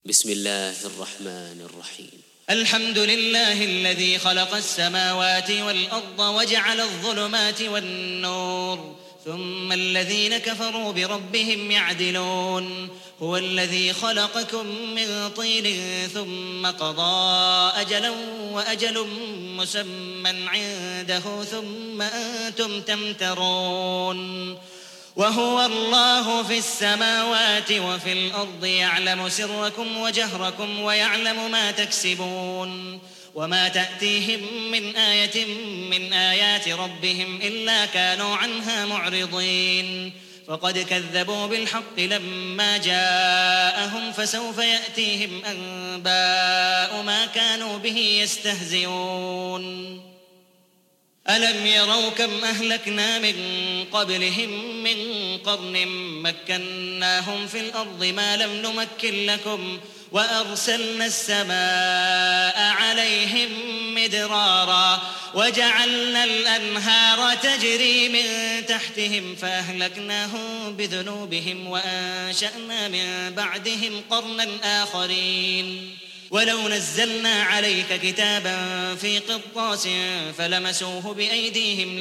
بسم الله الرحمن الرحيم. الحمد لله الذي خلق السماوات والأرض وجعل الظلمات والنور ثم الذين كفروا بربهم يعدلون. هو الذي خلقكم من طين ثم قضى أجلا وأجل مسمى عنده ثم أنتم تمترون. وهو الله في السماوات وفي الأرض يعلم سركم وجهركم ويعلم ما تكسبون. وما تأتيهم من آية من آيات ربهم إلا كانوا عنها معرضين. فقد كذبوا بالحق لما جاءهم فسوف يأتيهم أنباء ما كانوا به يستهزئون. ألم يروا كم أهلكنا من قبلهم من قرن مكناهم في الأرض ما لم نمكن لكم وأرسلنا السماء عليهم مدرارا وجعلنا الأنهار تجري من تحتهم فأهلكناهم بذنوبهم وأنشأنا من بعدهم قرنا آخرين. ولو نزلنا عليك كتابا في قرطاس فلمسوه بأيديهم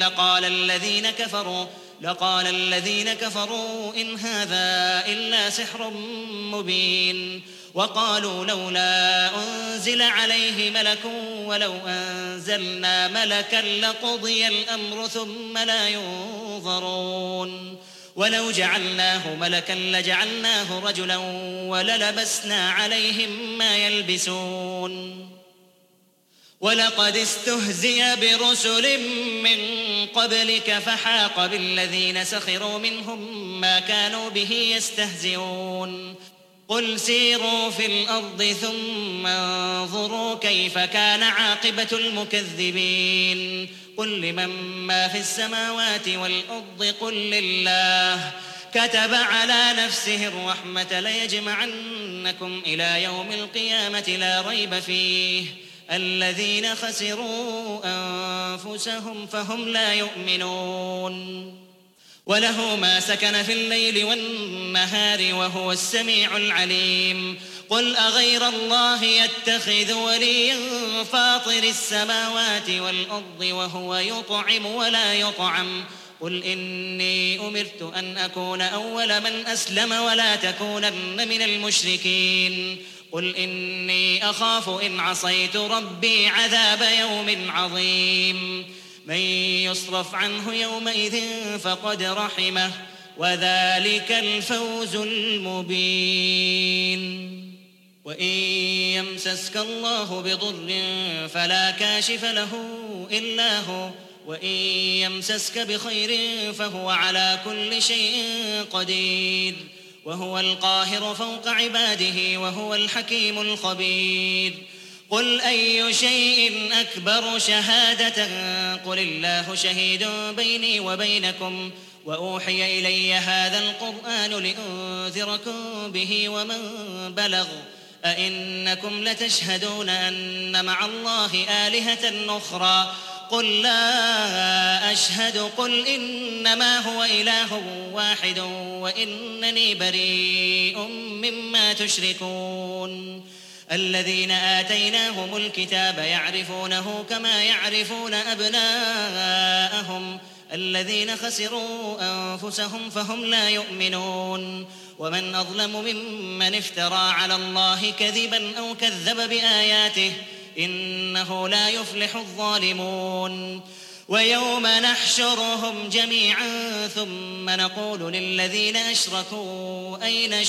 لقال الذين كفروا إن هذا إلا سحر مبين. وقالوا لولا أنزل عليه ملك ولو أنزلنا ملكا لقضي الأمر ثم لا ينظرون. ولو جعلناه ملكا لجعلناه رجلا وللبسنا عليهم ما يلبسون. ولقد استهزئ برسل من قبلك فحاق بالذين سخروا منهم ما كانوا به يستهزئون. قل سيروا في الأرض ثم انظروا كيف كان عاقبة المكذبين. قل لمن ما في السماوات والأرض قل لله كتب على نفسه الرحمة ليجمعنكم إلى يوم القيامة لا ريب فيه الذين خسروا أنفسهم فهم لا يؤمنون. وله ما سكن في الليل والنهار وهو السميع العليم. قل أغير الله يتخذ وليا فاطر السماوات والأرض وهو يطعم ولا يطعم. قل إني أمرت أن أكون أول من أسلم ولا تكونن من المشركين. قل إني أخاف إن عصيت ربي عذاب يوم عظيم. من يصرف عنه يومئذ فقد رحمه وذلك الفوز المبين. وإن يمسسك الله بضر فلا كاشف له إلا هو وإن يمسسك بخير فهو على كل شيء قدير. وهو القاهر فوق عباده وهو الحكيم الخبير. قل أي شيء أكبر شهادة قل الله شهيد بيني وبينكم وأوحي إلي هذا القرآن لأنذركم به ومن بلغ أئنكم لتشهدون أن مع الله آلهة أخرى قل لا أشهد. قل إنما هو إله واحد وإنني بريء مما تشركون. الذين آتيناهم الكتاب يعرفونه كما يعرفون أبناءهم الذين خسروا أنفسهم فهم لا يؤمنون. ومن أظلم ممن افترى على الله كذبا أو كذب بآياته إنه لا يفلح الظالمون. ويوم نحشرهم جميعا ثم نقول للذين أشركوا أين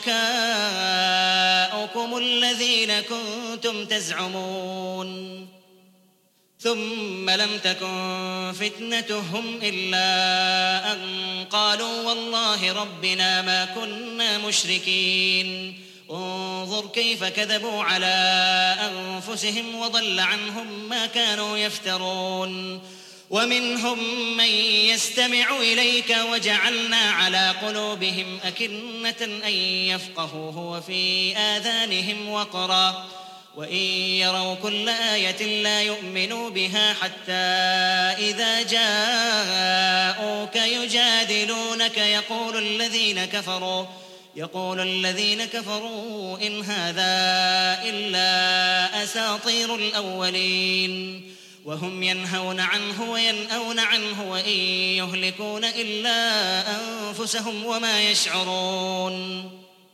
شركاؤكم الذين كنتم تزعمون ثم لم تكن فتنتهم إلا أن قالوا والله ربنا ما كنا مشركين. انظر كيف كذبوا على أنفسهم وضل عنهم ما كانوا يفترون. ومنهم من يستمع إليك وجعلنا على قلوبهم أكنة أن يفقهوه وفي آذانهم وقرا وإن يروا كل آية لا يؤمنوا بها حتى إذا جاءوك يجادلونك يقول الذين كفروا إن هذا إلا أساطير الأولين وهم ينهون عنه وينأون عنه وإن يهلكون إلا أنفسهم وما يشعرون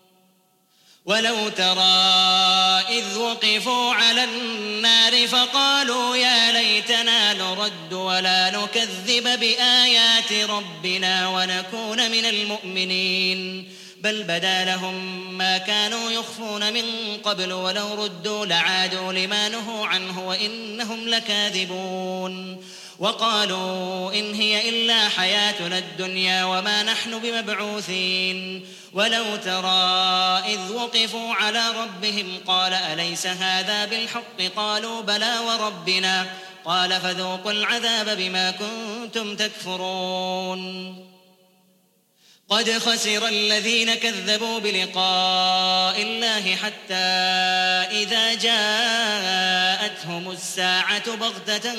ولو ترى إذ وقفوا على النار فقالوا يا ليتنا نرد ولا نكذب بآيات ربنا ونكون من المؤمنين بل بدا لهم ما كانوا يخفون من قبل ولو ردوا لعادوا لما نهوا عنه وإنهم لكاذبون وقالوا إن هي إلا حياتنا الدنيا وما نحن بمبعوثين ولو ترى إذ وقفوا على ربهم قال أليس هذا بالحق قالوا بلى وربنا قال فذوقوا العذاب بما كنتم تكفرون قد خسر الذين كذبوا بلقاء الله حتى إذا جاءتهم الساعة بغتة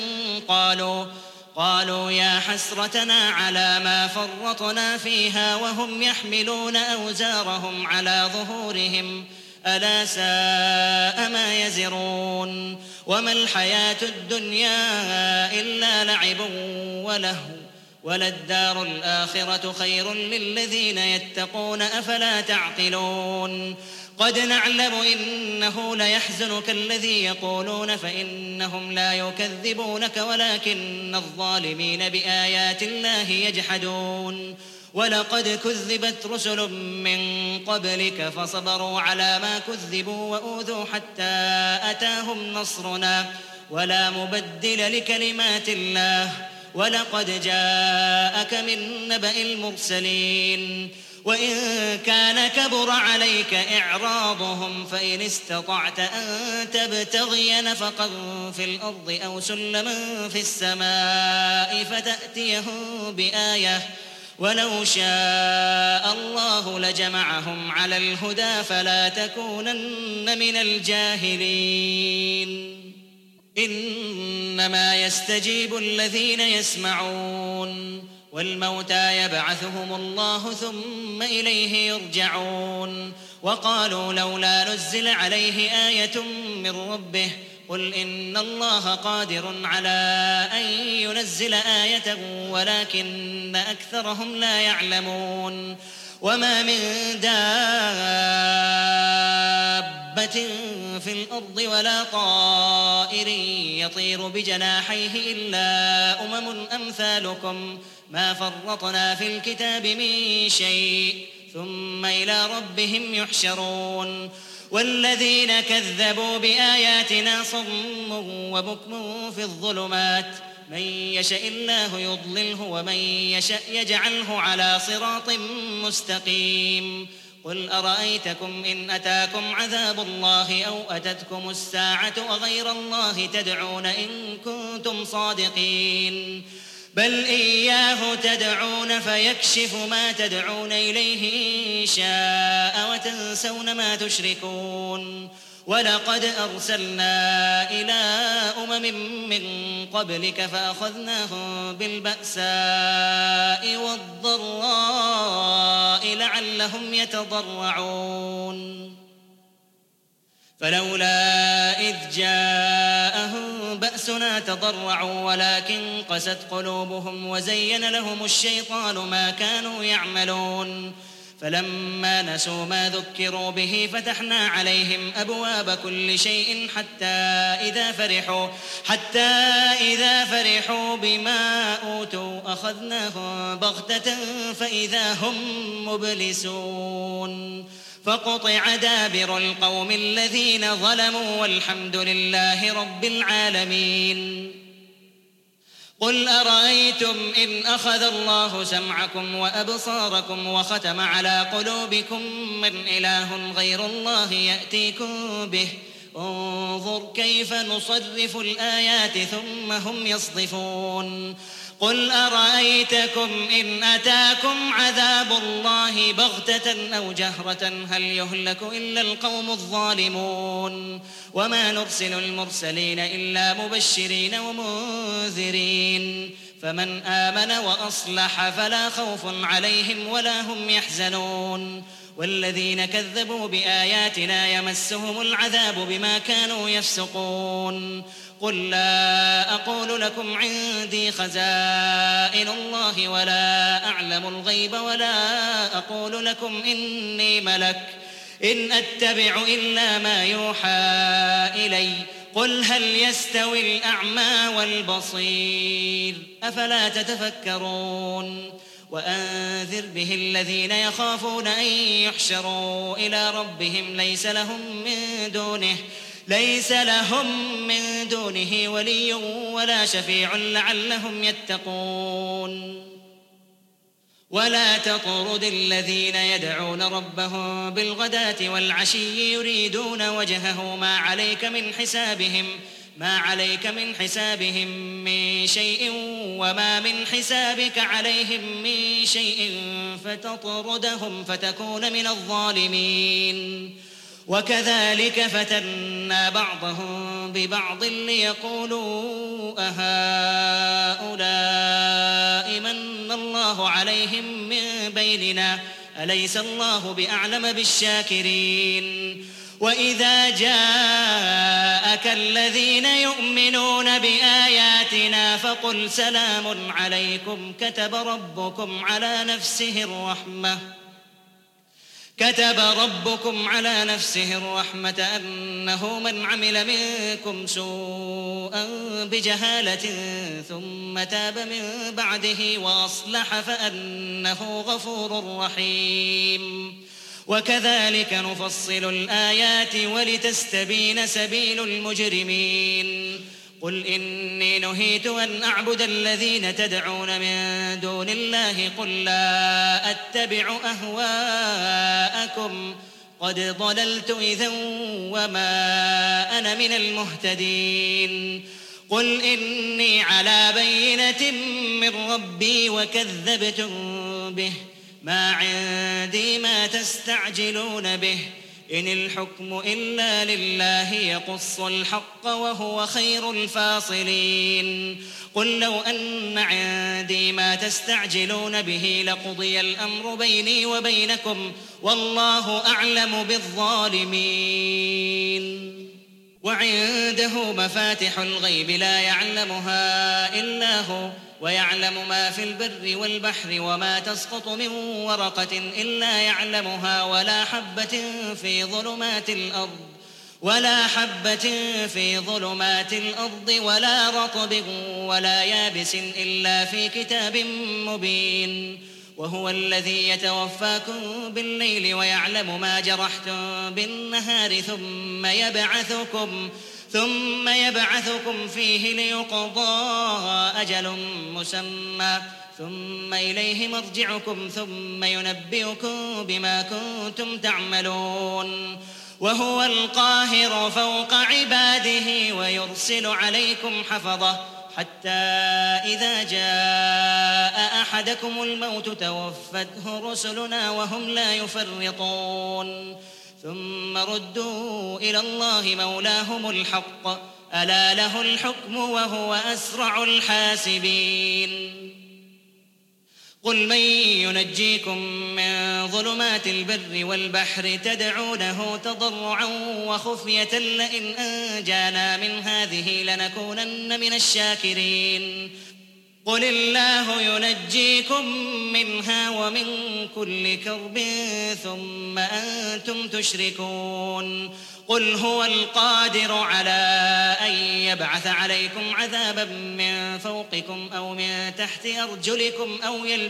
قالوا يا حسرتنا على ما فرطنا فيها وهم يحملون أوزارهم على ظهورهم ألا ساء ما يزرون وما الحياة الدنيا إلا لعب ولهو وللدار الآخرة خير للذين يتقون أفلا تعقلون قد نعلم إنه ليحزنك الذي يقولون فإنهم لا يكذبونك ولكن الظالمين بآيات الله يجحدون ولقد كذبت رسل من قبلك فصبروا على ما كذبوا وأوذوا حتى أتاهم نصرنا ولا مبدل لكلمات الله ولقد جاءك من نبأ المرسلين وإن كان كبر عليك إعراضهم فإن استطعت أن تبتغي نفقا في الأرض أو سلما في السماء فتأتيهم بآية ولو شاء الله لجمعهم على الهدى فلا تكونن من الجاهلين إنما يستجيب الذين يسمعون والموتى يبعثهم الله ثم إليه يرجعون وقالوا لولا نزل عليه آية من ربه قل إن الله قادر على أن ينزل آية ولكن أكثرهم لا يعلمون وما من دابة في الأرض ولا طائر يطير بجناحيه إلا أمثالكم ما فرطنا في الكتاب من شيء ثم إلى ربهم يحشرون والذين كذبوا بآياتنا صم وبكم في الظلمات من يشاء الله يضلله ومن يشاء يجعله على صراط مستقيم قل أرأيتكم إن أتاكم عذاب الله أو أتتكم الساعة وغير الله تدعون إن كنتم صادقين بل إياه تدعون فيكشف ما تدعون إليه إن شاء وتنسون ما تشركون ولقد أرسلنا إلى من قبلك فأخذناهم بالبأساء والضراء لعلهم يتضرعون فلولا إذ جاءهم بأسنا تضرعوا ولكن قست قلوبهم وزين لهم الشيطان ما كانوا يعملون فلما نسوا ما ذكروا به فتحنا عليهم أبواب كل شيء حتى إذا فرحوا بما أوتوا أخذناهم بغتة فإذا هم مبلسون فقطع دابر القوم الذين ظلموا والحمد لله رب العالمين قل أرأيتم إن أخذ الله سمعكم وأبصاركم وختم على قلوبكم من إله غير الله يأتيكم به انظر كيف نصرف الآيات ثم هم يصدفون قل أرأيتكم إن أتاكم عذاب الله بغتة أو جهرة هل يهلك إلا القوم الظالمون وما نرسل المرسلين إلا مبشرين ومنذرين فمن آمن وأصلح فلا خوف عليهم ولا هم يحزنون والذين كذبوا بآياتنا يمسهم العذاب بما كانوا يفسقون قل لا أقول لكم عندي خزائن الله ولا أعلم الغيب ولا أقول لكم إني ملك إن أتبع إلا ما يوحى إلي قل هل يستوي الأعمى والبصير أفلا تتفكرون وأنذر به الذين يخافون أن يحشروا إلى ربهم ليس لهم من دونه ولي ولا شفيع لعلهم يتقون ولا تطرد الذين يدعون ربهم بالغداة والعشي يريدون وجهه ما عليك من حسابهم من شيء وما من حسابك عليهم من شيء فتطردهم فتكون من الظالمين وكذلك فتنا بعضهم ببعض ليقولوا أهؤلاء من الله عليهم من بيننا أليس الله بأعلم بالشاكرين وإذا جاءك الذين يؤمنون بآياتنا فقل سلام عليكم كتب ربكم على نفسه الرحمة أنه من عمل منكم سوءا بجهالة ثم تاب من بعده وأصلح فأنه غفور رحيم وكذلك نفصل الآيات ولتستبين سبيل المجرمين قل إني نهيت أن أعبد الذين تدعون من دون الله قل لا أتبع أهواءكم قد ضللت إذا وما أنا من المهتدين قل إني على بينة من ربي وكذبتم به ما عندي ما تستعجلون به إن الحكم إلا لله يقص الحق وهو خير الفاصلين قل لو أن عندي ما تستعجلون به لقضي الأمر بيني وبينكم والله أعلم بالظالمين وعنده مفاتح الغيب لا يعلمها إلا هو ويعلم ما في البر والبحر وما تسقط من ورقة إلا يعلمها ولا حبة في ظلمات الأرض ولا رطب ولا يابس إلا في كتاب مبين وهو الذي يتوفاكم بالليل ويعلم ما جرحتم بالنهار ثم يبعثكم فيه ليقضى أجل مسمى ثم إليه مرجعكم ثم ينبئكم بما كنتم تعملون وهو القاهر فوق عباده ويرسل عليكم حفظة حتى إذا جاء أحدكم الموت توفته رسلنا وهم لا يفرطون ثم ردوا إلى الله مولاهم الحق ألا له الحكم وهو أسرع الحاسبين قل من ينجيكم من ظلمات البر والبحر تدعونه تضرعا وخفية لئن أنجانا من هذه لنكونن من الشاكرين قل الله ينجيكم منها ومن كل كرب ثم أنتم تشركون قل هو القادر على أن يبعث عليكم عذابا من فوقكم أو من تحت أرجلكم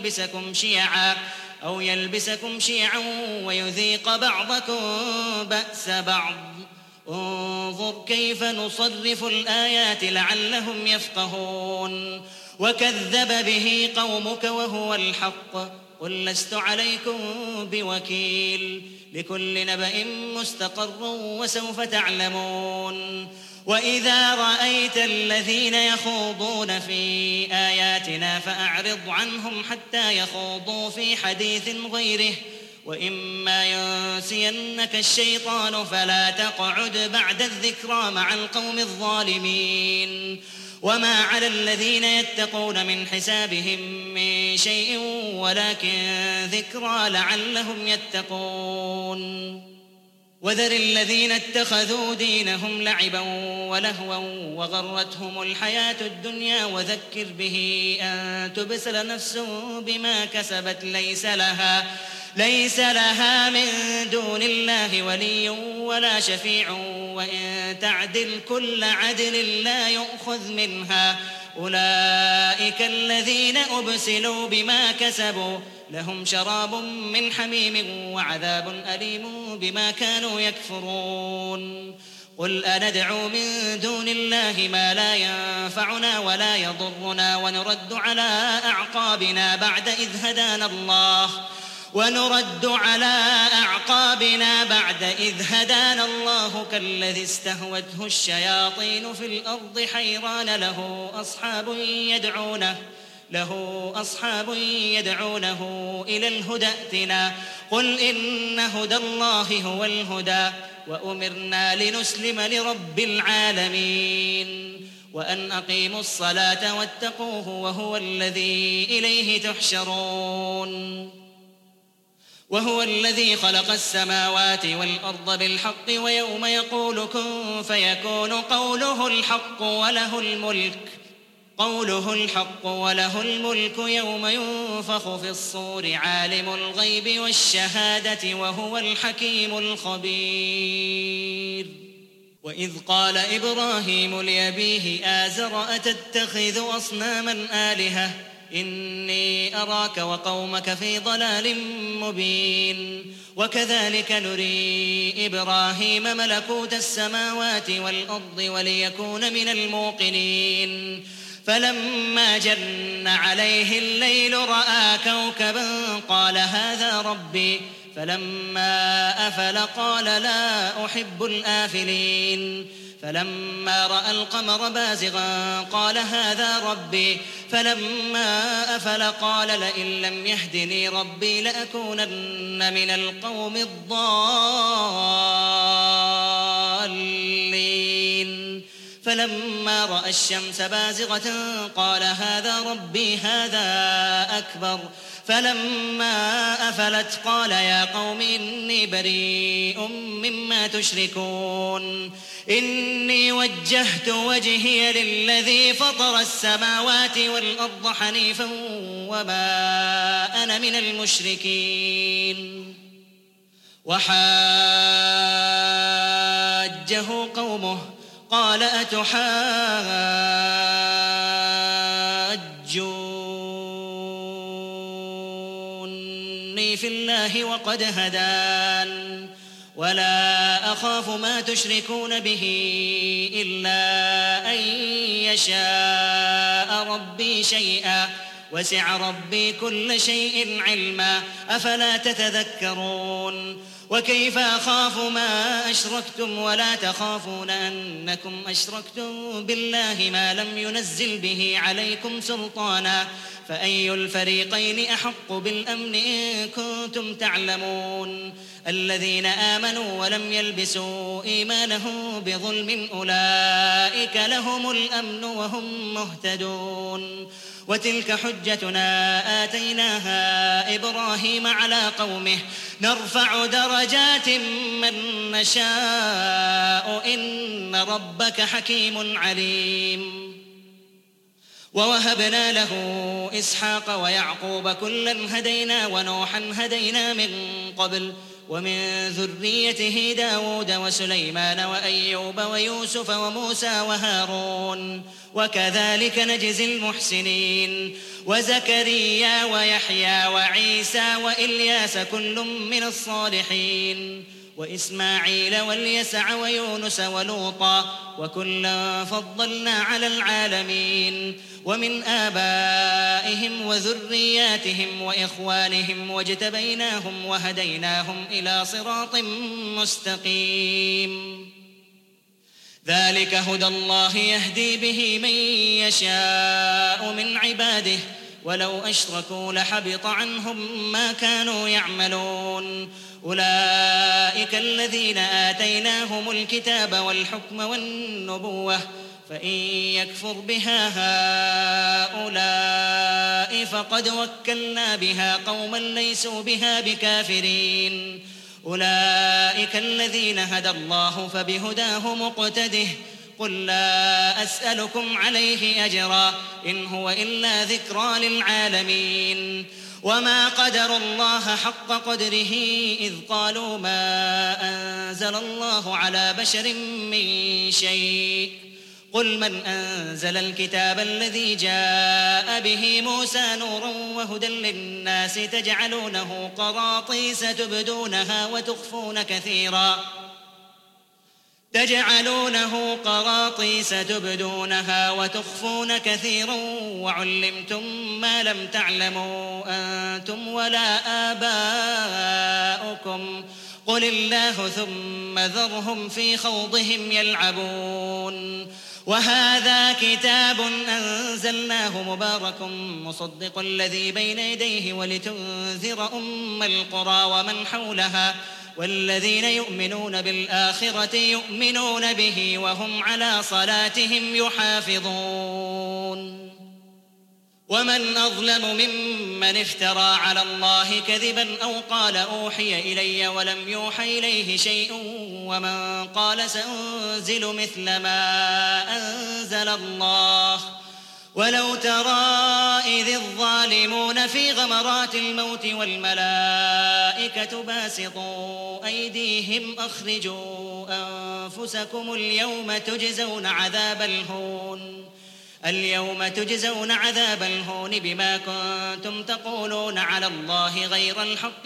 أو يلبسكم شيعا ويذيق بعضكم بأس بعض انظر كيف نصرف الآيات لعلهم يفقهون وكذب به قومك وهو الحق قل لست عليكم بوكيل لكل نبأ مستقر وسوف تعلمون وإذا رأيت الذين يخوضون في آياتنا فأعرض عنهم حتى يخوضوا في حديث غيره وإما ينسينك الشيطان فلا تقعد بعد الذكرى مع القوم الظالمين وما على الذين يتقون من حسابهم من شيء ولكن ذكرى لعلهم يتقون. وذر الذين اتخذوا دينهم لعبا ولهوا وغرتهم الحياة الدنيا وذكر به أن تبسل نفس بما كسبت ليس لها من دون الله ولي ولا شفيع وإن تعدل كل عدل لا يؤخذ منها. أولئك الذين أبسلوا بما كسبوا لهم شراب من حميم وعذاب أليم بما كانوا يكفرون. قل أندعو من دون الله ما لا ينفعنا ولا يضرنا ونرد على أعقابنا بعد إذ هدانا الله كالذي استهوته الشياطين في الأرض حيران له أصحاب يدعونه إلى الهدى ائتنا. قل إن هدى الله هو الهدى وأمرنا لنسلم لرب العالمين وأن أقيموا الصلاة واتقوه وهو الذي إليه تحشرون. وهو الذي خلق السماوات والأرض بالحق ويوم يقول كن فيكون قوله الحق وله الملك يوم ينفخ في الصور عالم الغيب والشهادة وهو الحكيم الخبير. وإذ قال إبراهيم لأبيه آزر أتتخذ أصناما آلهة إني أراك وقومك في ضلال مبين. وكذلك نري إبراهيم ملكوت السماوات والأرض وليكون من الموقنين. فلما جن عليه الليل رأى كوكبا قال هذا ربي فلما أفل قال لا أحب الآفلين. فلما رأى القمر بازغا قال هذا ربي فلما أفل قال لئن لم يهدني ربي لأكونن من القوم الضالين. فلما رأى الشمس بازغة قال هذا ربي هذا أكبر. فلما أفلت قال يا قوم إني بريء مما تشركون. إني وجهت وجهي للذي فطر السماوات والأرض حنيفا وما أنا من المشركين. وحاجه قومه قال أتحاجوني في الله وقد هدان ولا أخاف ما تشركون به إلا أن يشاء ربي شيئا وسع ربي كل شيء علما أفلا تتذكرون. وكيف أخاف ما أشركتم ولا تخافون أنكم أشركتم بالله ما لم ينزل به عليكم سلطانا فأي الفريقين أحق بالأمن إن كنتم تعلمون. الذين آمنوا ولم يلبسوا إيمانهم بظلم أولئك لهم الأمن وهم مهتدون. وتلك حجتنا آتيناها إبراهيم على قومه نرفع درجات من نشاء إن ربك حكيم عليم. ووهبنا له إسحاق ويعقوب كلا هدينا ونوحا هدينا من قبل ومن ذريته داود وسليمان وأيوب ويوسف وموسى وهارون وكذلك نجزي المحسنين. وزكريا ويحيى وعيسى وإلياس كل من الصالحين وإسماعيل واليسع ويونس ولوطا وكلا فضلنا على العالمين. ومن آبائهم وذرياتهم وإخوانهم واجتبيناهم وهديناهم إلى صراط مستقيم. ذلك هدى الله يهدي به من يشاء من عباده ولو أشركوا لحبط عنهم ما كانوا يعملون. أولئك الذين آتيناهم الكتاب والحكم والنبوة فإن يكفر بها هؤلاء فقد وكلنا بها قوما ليسوا بها بكافرين. أولئك الذين هدى الله فبهداه مقتده. قل لا أسألكم عليه أجرا إن هو إلا ذكرى للعالمين. وما قدروا الله حق قدره إذ قالوا ما أنزل الله على بشر من شيء. قل من أنزل الكتاب الذي جاء به موسى نورا وهدى للناس تجعلونه قراطيس تبدونها وتخفون كثيرا وعلمتم ما لم تعلموا أنتم ولا آباؤكم قل الله ثم ذرهم في خوضهم يلعبون. وهذا كتاب أنزلناه مبارك مصدق الذي بين يديه ولتنذر أم القرى ومن حولها والذين يؤمنون بالآخرة يؤمنون به وهم على صلاتهم يحافظون. ومن أظلم ممن افترى على الله كذبا أو قال أوحي إلي ولم يوحى إليه شيء ومن قال سأنزل مثل ما أنزل الله. ولو ترى إذ الظالمون في غمرات الموت والملائكة باسطوا أيديهم أخرجوا أنفسكم اليوم تجزون عذاب الهون بما كنتم تقولون على الله غير الحق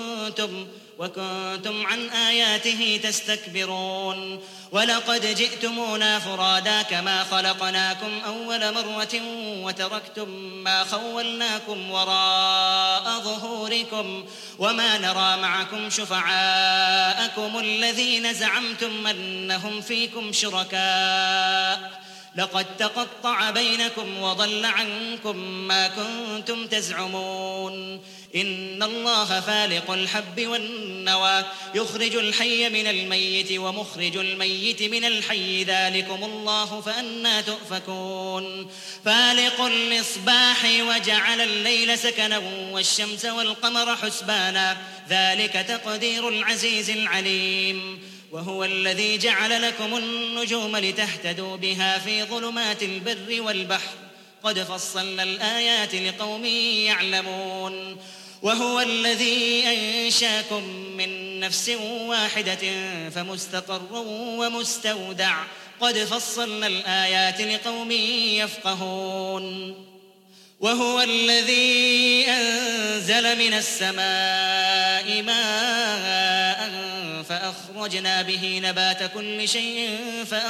وكنتم عن آياته تستكبرون. ولقد جئتمونا فرادا كما خلقناكم أول مرة وتركتم ما خولناكم وراء ظهوركم وما نرى معكم شفعاءكم الذين زعمتم أنهم فيكم شركاء. لقد تقطع بينكم وضل عنكم ما كنتم تزعمون. إن الله فالق الحب والنوى يخرج الحي من الميت ومخرج الميت من الحي ذلكم الله فأنى تؤفكون. فالق الإصباح وجعل الليل سكنا والشمس والقمر حسبانا ذلك تقدير العزيز العليم. وهو الذي جعل لكم النجوم لتهتدوا بها في ظلمات البر والبحر قد فصلنا الآيات لقوم يعلمون. وهو الذي أنشاكم من نفس واحدة فمستقر ومستودع قد فصلنا الآيات لقوم يفقهون. وهو الذي أنزل من السماء ماء فأخرجنا به نبات كل شيء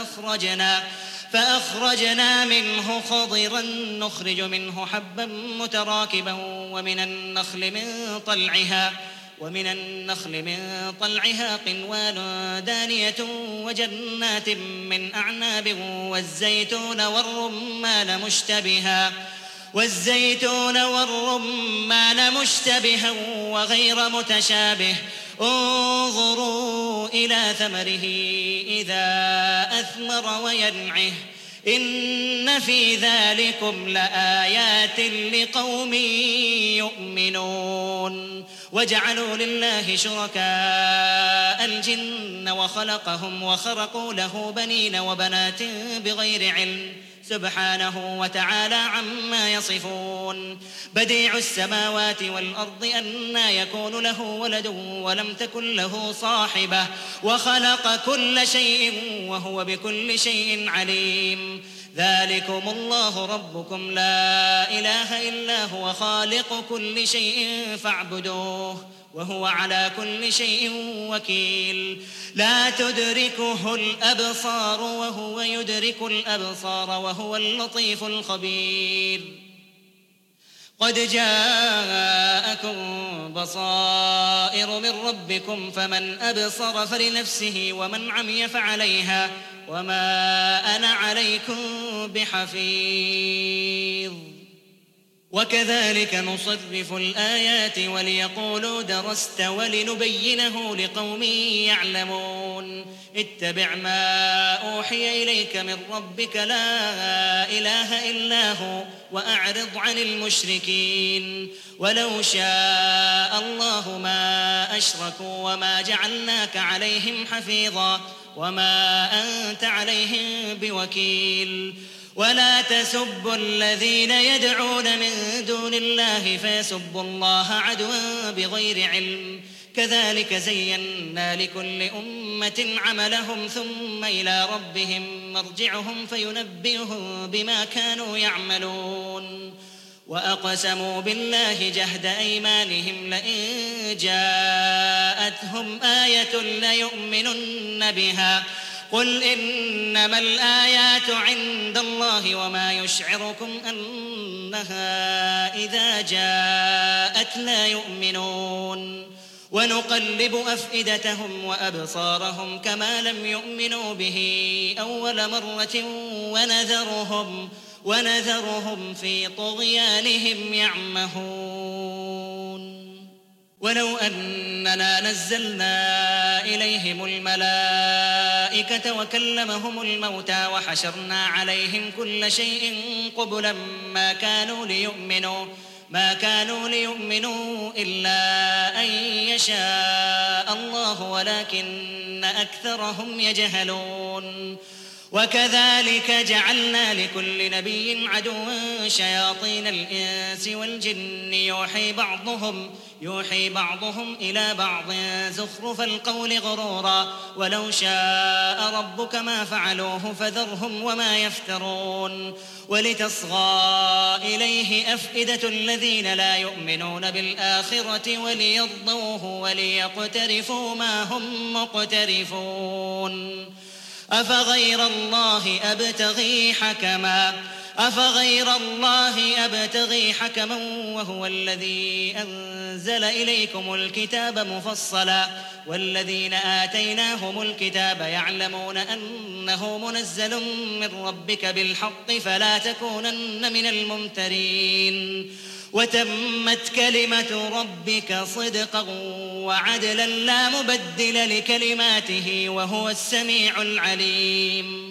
فأخرجنا منه خضرا نخرج منه حبا متراكبا ومن النخل من طلعها قنوان دانية وجنات من أعناب والزيتون والرمان مشتبها وغير متشابه انظروا إلى ثمره إذا أثمر وينعه إن في ذلكم لآيات لقوم يؤمنون. وجعلوا لله شركاء الجن وخلقهم وخرقوا له بنين وبنات بغير علم سبحانه وتعالى عما يصفون. بديع السماوات والأرض أنى يكون له ولد ولم تكن له صاحبة وخلق كل شيء وهو بكل شيء عليم. ذلكم الله ربكم لا إله إلا هو خالق كل شيء فاعبدوه وهو على كل شيء وكيل. لا تدركه الأبصار وهو يدرك الأبصار وهو اللطيف الخبير. قد جاءكم بصائر من ربكم فمن أبصر فلنفسه ومن عمي فعليها وما أنا عليكم بحفيظ. وكذلك نصرف الآيات وليقولوا درست ولنبينه لقوم يعلمون اتبع ما أوحي إليك من ربك لا إله إلا هو وأعرض عن المشركين ولو شاء الله ما أشركوا وما جعلناك عليهم حفيظا وما أنت عليهم بوكيل ولا تسبوا الذين يدعون من دون الله فيسبوا الله عدوا بغير علم كذلك زينا لكل أمة عملهم ثم إلى ربهم مرجعهم فينبئهم بما كانوا يعملون وأقسموا بالله جهد أيمانهم لئن جاءتهم آية ليؤمنن بها قل إنما الآيات عند الله وما يشعركم أنها إذا جاءت لا يؤمنون ونقلب أفئدتهم وأبصارهم كما لم يؤمنوا به أول مرة ونذرهم في طغيانهم يعمهون ولو أننا نزلنا إليهم الملائكة وكلمهم الموتى وحشرنا عليهم كل شيء قبلا ما كانوا ليؤمنوا إلا أن يشاء الله ولكن أكثرهم يجهلون وكذلك جعلنا لكل نبي عدوا شياطين الإنس والجن يوحي بعضهم إلى بعض زخرف القول غرورا ولو شاء ربك ما فعلوه فذرهم وما يفترون ولتصغى إليه أفئدة الذين لا يؤمنون بالآخرة وليرضوه وليقترفوا ما هم مقترفون أفغير الله أبتغي حكما وهو الذي أنزل إليكم الكتاب مفصلا والذين آتيناهم الكتاب يعلمون أنه منزل من ربك بالحق فلا تكونن من الممترين وتمت كلمة ربك صدقا وعدلا لا مبدل لكلماته وهو السميع العليم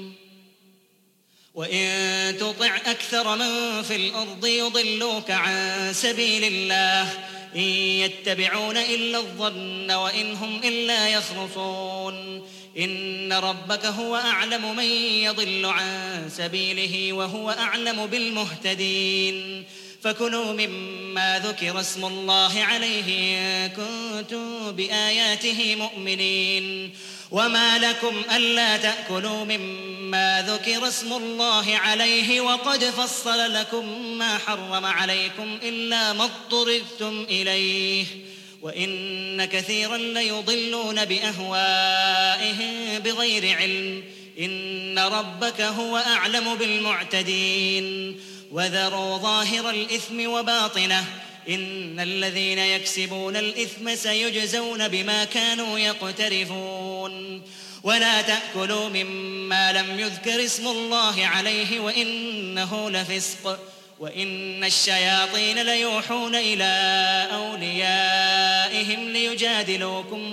وإن تطع أكثر من في الأرض يضلوك عن سبيل الله إن يتبعون إلا الظن وإن هم إلا يخرصون إن ربك هو أعلم من يضل عن سبيله وهو أعلم بالمهتدين فكلوا مما ذكر اسم الله عليه إن كنتم بآياته مؤمنين وما لكم ألا تأكلوا مما ذكر اسم الله عليه وقد فصل لكم ما حرم عليكم إلا ما اضطررتم إليه وإن كثيرا ليضلون بأهوائهم بغير علم إن ربك هو أعلم بالمعتدين وذروا ظاهر الإثم وباطنه إن الذين يكسبون الإثم سيجزون بما كانوا يقترفون ولا تأكلوا مما لم يذكر اسم الله عليه وإنه لفسق وإن الشياطين ليوحون إلى أوليائهم ليجادلوكم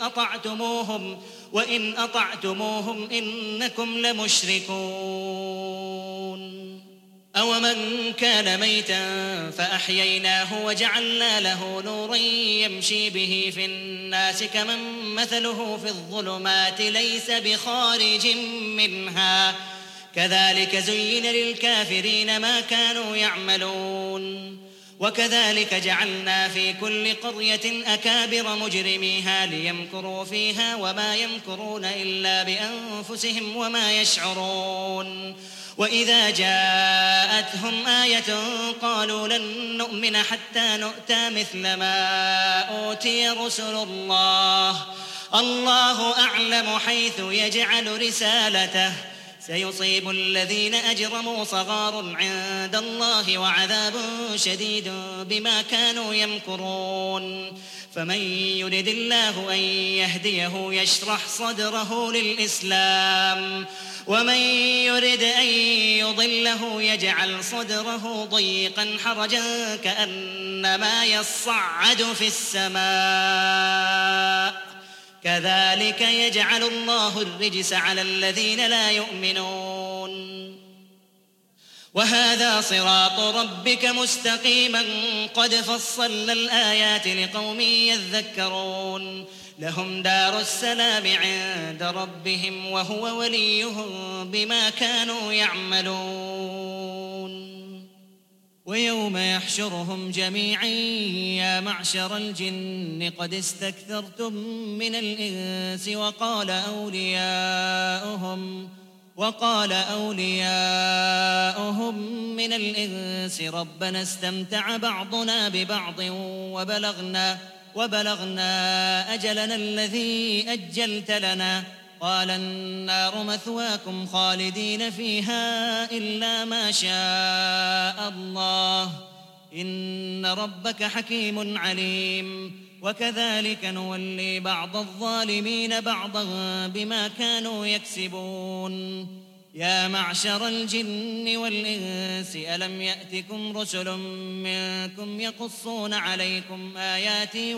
وإن أطعتموهم إنكم لمشركون أومن كان ميتا فأحييناه وجعلنا له نورا يمشي به في الناس كمن مثله في الظلمات ليس بخارج منها كذلك زين للكافرين ما كانوا يعملون وكذلك جعلنا في كل قرية أكابر مجرميها ليمكروا فيها وما يمكرون إلا بأنفسهم وما يشعرون وإذا جاءتهم آية قالوا لن نؤمن حتى نؤتى مثل ما أوتي رسل الله أعلم حيث يجعل رسالته سيصيب الذين أجرموا صغار عند الله وعذاب شديد بما كانوا يمكرون فمن يرد الله أن يهديه يشرح صدره للإسلام ومن يرد أن يضله يجعل صدره ضيقا حرجا كأنما يصعد في السماء كذلك يجعل الله الرجس على الذين لا يؤمنون وهذا صراط ربك مستقيما قد فصلنا الآيات لقوم يذكرون لهم دار السلام عند ربهم وهو وليهم بما كانوا يعملون ويوم يحشرهم جميعا يا معشر الجن قد استكثرتم من الإنس وقال أولياؤهم من الإنس ربنا استمتع بعضنا ببعض وبلغنا أجلنا الذي أجلت لنا قال النار مثواكم خالدين فيها إلا ما شاء الله إن ربك حكيم عليم وكذلك نولي بعض الظالمين بعضا بما كانوا يكسبون يا معشر الجن والإنس ألم يأتكم رسل منكم يقصون عليكم آياتي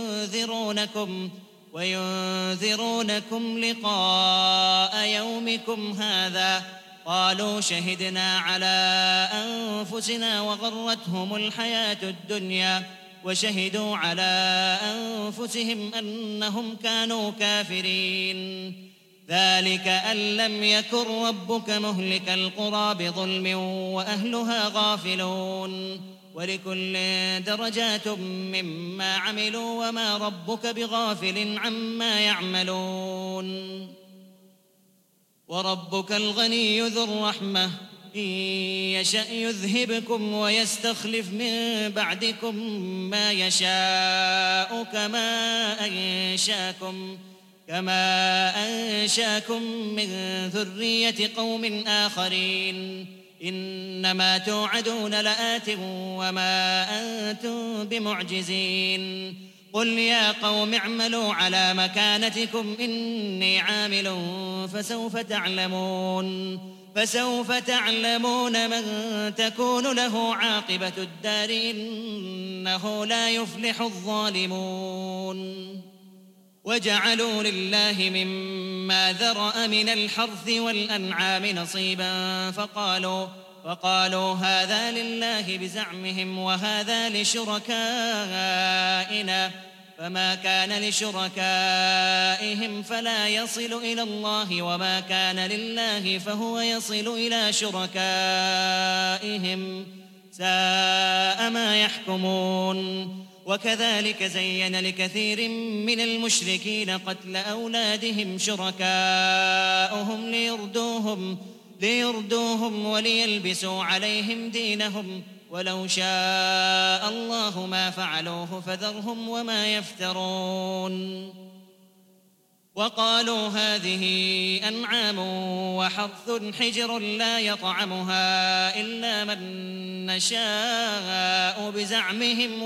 وينذرونكم لقاء يومكم هذا قالوا شهدنا على أنفسنا وغرتهم الحياة الدنيا وشهدوا على أنفسهم أنهم كانوا كافرين ذلك أن لم يكن ربك مهلك القرى بظلم وأهلها غافلون ولكل درجات مما عملوا وما ربك بغافل عما يعملون وربك الغني ذو الرحمة إن يشأ يذهبكم ويستخلف من بعدكم ما يشاء كما أنشاكم من ذرية قوم آخرين إنما توعدون لآت وما أنتم بمعجزين قل يا قوم اعملوا على مكانتكم إني عامل فسوف تعلمون من تكون له عاقبة الدار إنه لا يفلح الظالمون وجعلوا لله مما ذرأ من الحرث والأنعام نصيبا فقالوا هذا لله بزعمهم وهذا لشركائنا فما كان لشركائهم فلا يصل إلى الله وما كان لله فهو يصل إلى شركائهم ساء ما يحكمون وكذلك زين لكثير من المشركين قتل أولادهم شركاؤهم ليردوهم وليلبسوا عليهم دينهم ولو شاء الله ما فعلوه فذرهم وما يفترون وقالوا هذه أنعام وحرث حجر لا يطعمها إلا من نشاء بزعمهم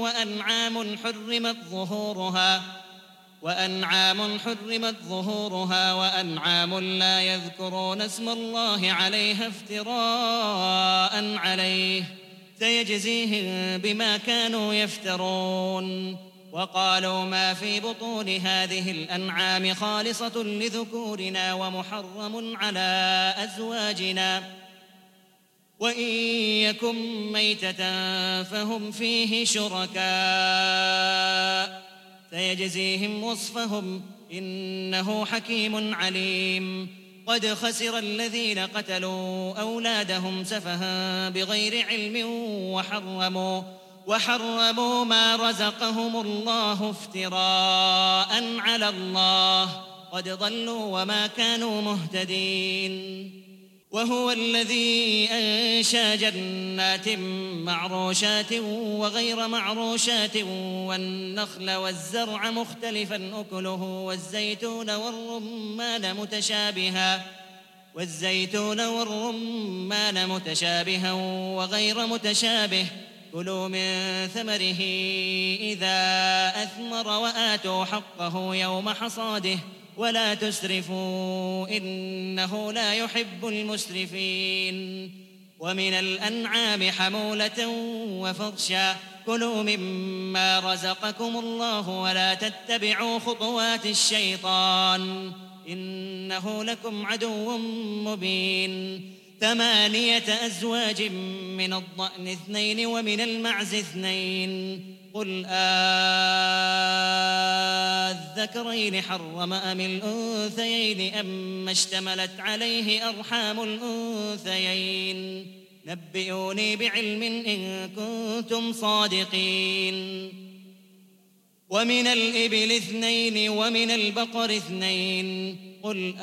وأنعام حرمت ظهورها وأنعام لا يذكرون اسم الله عليها افتراء عليه سيجزيهم بما كانوا يفترون وقالوا ما في بطون هذه الأنعام خالصة لذكورنا ومحرم على أزواجنا وإن يكن ميتة فهم فيه شركاء سيجزيهم وصفهم إنه حكيم عليم قد خسر الذين قتلوا أولادهم سفها بغير علم وحرموا ما رزقهم الله افتراء على الله قد ضلوا وما كانوا مهتدين وهو الذي أنشأ جنات معروشات وغير معروشات والنخل والزرع مختلفا أكله والزيتون والرمان والزيتون والرمان متشابها وغير متشابه كلوا من ثمره إذا أثمر وآتوا حقه يوم حصاده ولا تسرفوا إنه لا يحب المسرفين ومن الأنعام حمولة وفرشا كلوا مما رزقكم الله ولا تتبعوا خطوات الشيطان إنه لكم عدو مبين 8 أزواج من الضأن 2 ومن المعز 2 قل الذكرين حرم أم الأنثيين أم اشتملت عليه أرحام الأنثيين نبئوني بعلم إن كنتم صادقين ومن الإبل 2 ومن البقر 2 قل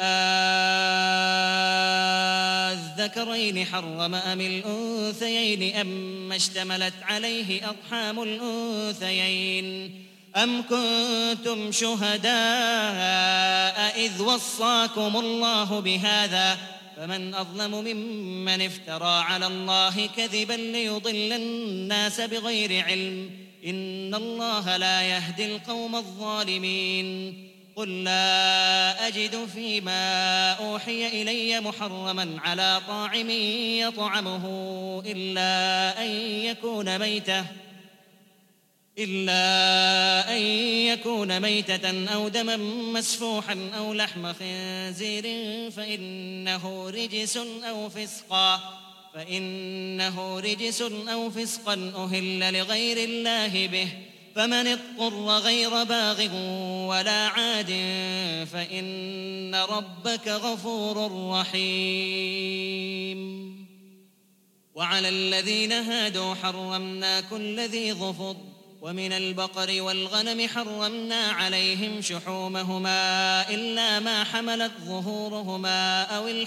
الذكرين حرم أم الأنثيين أم اشتملت عليه أرحام الأنثيين أم كنتم شهداء إذ وصاكم الله بهذا فمن أظلم ممن افترى على الله كذبا ليضل الناس بغير علم إن الله لا يهدي القوم الظالمين قل لا أجد فيما أوحي إلي محرما على طاعم يطعمه إلا أن يكون ميتة أو دما مسفوحا أو لحم خنزير فإنه رجس أو فسقا أهل لغير الله به فمن اضطر غير باغ ولا عاد فإن ربك غفور رحيم وعلى الذين هادوا حرمنا كل ذي ظفر ومن البقر والغنم حرمنا عليهم شحومهما إلا ما حملت ظهورهما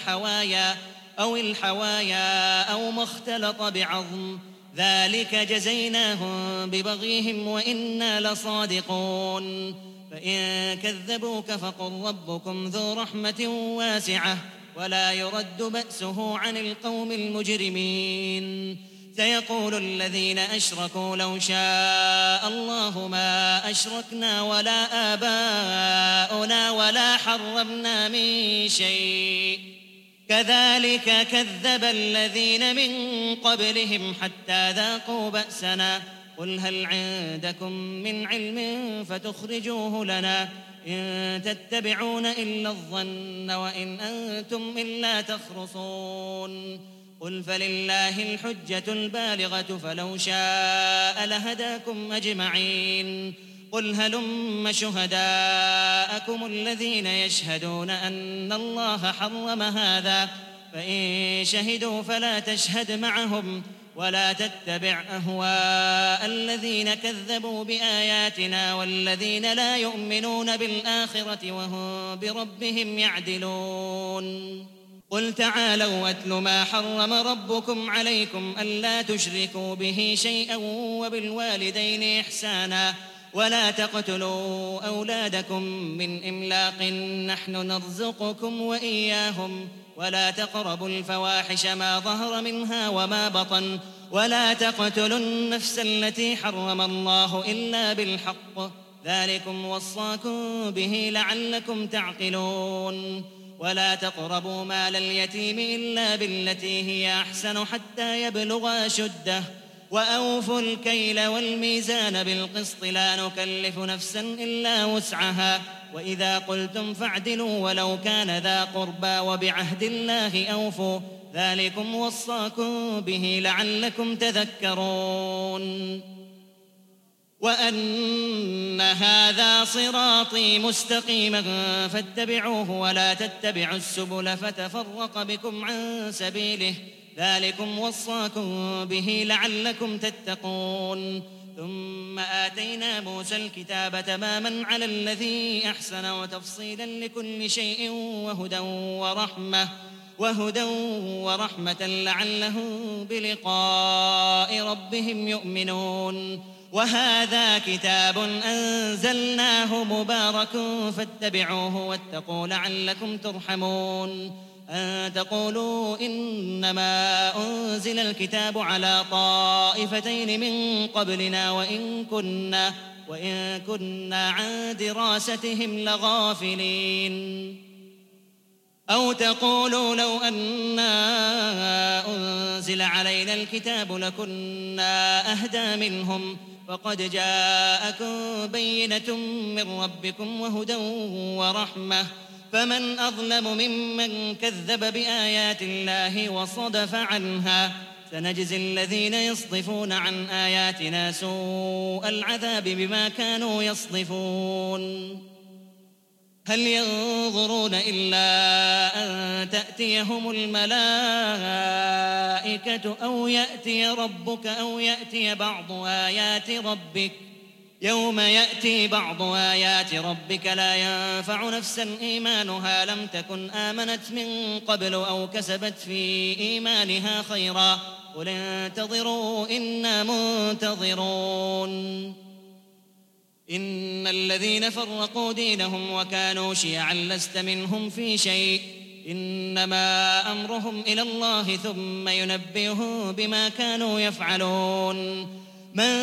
أو الحوايا أو ما اختلط بعظم ذلك جزيناهم ببغيهم وإنا لصادقون فإن كذبوك فقل ربكم ذو رحمة واسعة ولا يرد بأسه عن القوم المجرمين سيقول الذين أشركوا لو شاء الله ما أشركنا ولا آباؤنا ولا حرمنا من شيء كذلك كذب الذين من قبلهم حتى ذاقوا بأسنا قل هل عندكم من علم فتخرجوه لنا إن تتبعون إلا الظن وإن أنتم إلا تخرصون قل فلله الحجة البالغة فلو شاء لهداكم أجمعين قل هلم شهداءكم الذين يشهدون أن الله حرم هذا فإن شهدوا فلا تشهد معهم ولا تتبع أهواء الذين كذبوا بآياتنا والذين لا يؤمنون بالآخرة وهم بربهم يعدلون قل تعالوا أتل ما حرم ربكم عليكم ألا تشركوا به شيئا وبالوالدين إحسانا ولا تقتلوا أولادكم من إملاق نحن نرزقكم وإياهم ولا تقربوا الفواحش ما ظهر منها وما بطن ولا تقتلوا النفس التي حرم الله إلا بالحق ذلكم وصاكم به لعلكم تعقلون ولا تقربوا مال اليتيم إلا بالتي هي أحسن حتى يبلغ أشده وأوفوا الكيل والميزان بالقسط لا نكلف نفسا إلا وسعها وإذا قلتم فاعدلوا ولو كان ذا قربى وبعهد الله أوفوا ذلكم وصاكم به لعلكم تذكرون وأن هذا صراطي مستقيما فاتبعوه ولا تتبعوا السبل فتفرق بكم عن سبيله ذلكم وصاكم به لعلكم تتقون ثم آتينا موسى الكتاب تماما على الذي أحسن وتفصيلا لكل شيء وهدى ورحمة لعلهم بلقاء ربهم يؤمنون وهذا كتاب أنزلناه مبارك فاتبعوه واتقوا لعلكم ترحمون أن تقولوا إنما أنزل الكتاب على طائفتين من قبلنا وإن كنا عن دراستهم لغافلين أو تقولوا لو أنا أنزل علينا الكتاب لكنا أهدى منهم فقد جاءكم بينة من ربكم وهدى ورحمة فمن أظلم ممن كذب بآيات الله وصدف عنها سنجزي الذين يصدفون عن آياتنا سوء العذاب بما كانوا يصدفون هل ينظرون إلا أن تأتيهم الملائكة أو يأتي ربك أو يأتي بعض آيات ربك يوم يأتي بعض آيات ربك لا ينفع نفسا إيمانها لم تكن آمنت من قبل أو كسبت في إيمانها خيرا قل انتظروا إنا منتظرون إن الذين فرقوا دينهم وكانوا شيعا لست منهم في شيء إنما أمرهم إلى الله ثم ينبئهم بما كانوا يفعلون من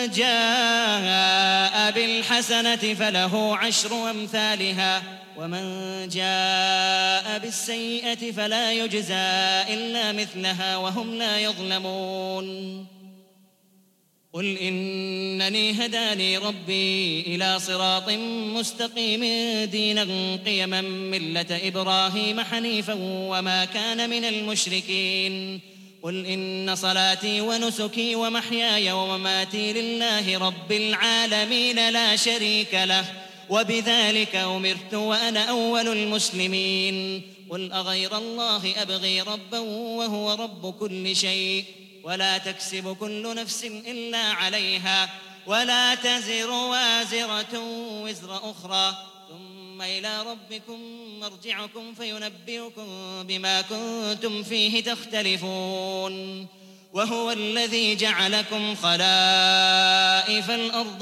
جاء بالحسنة فله 10 أمثالها ومن جاء بالسيئة فلا يجزى إلا مثلها وهم لا يظلمون قل إنني هداني ربي إلى صراط مستقيم دينا قيما ملة إبراهيم حنيفا وما كان من المشركين قل إن صلاتي ونسكي ومحياي ومماتي لله رب العالمين لا شريك له وبذلك أمرت وأنا أول المسلمين قل أغير الله أبغي ربا وهو رب كل شيء ولا تكسب كل نفس إلا عليها ولا تزر وازرة وزر أخرى ثم إلى ربكم مرجعكم فينبئكم بما كنتم فيه تختلفون وهو الذي جعلكم خلائف الأرض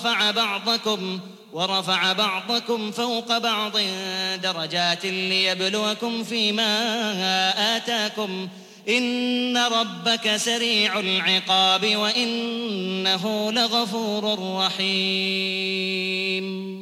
ورفع بعضكم فوق بعض درجات ليبلوكم فيما آتاكم إن ربك سريع العقاب وإنه لغفور رحيم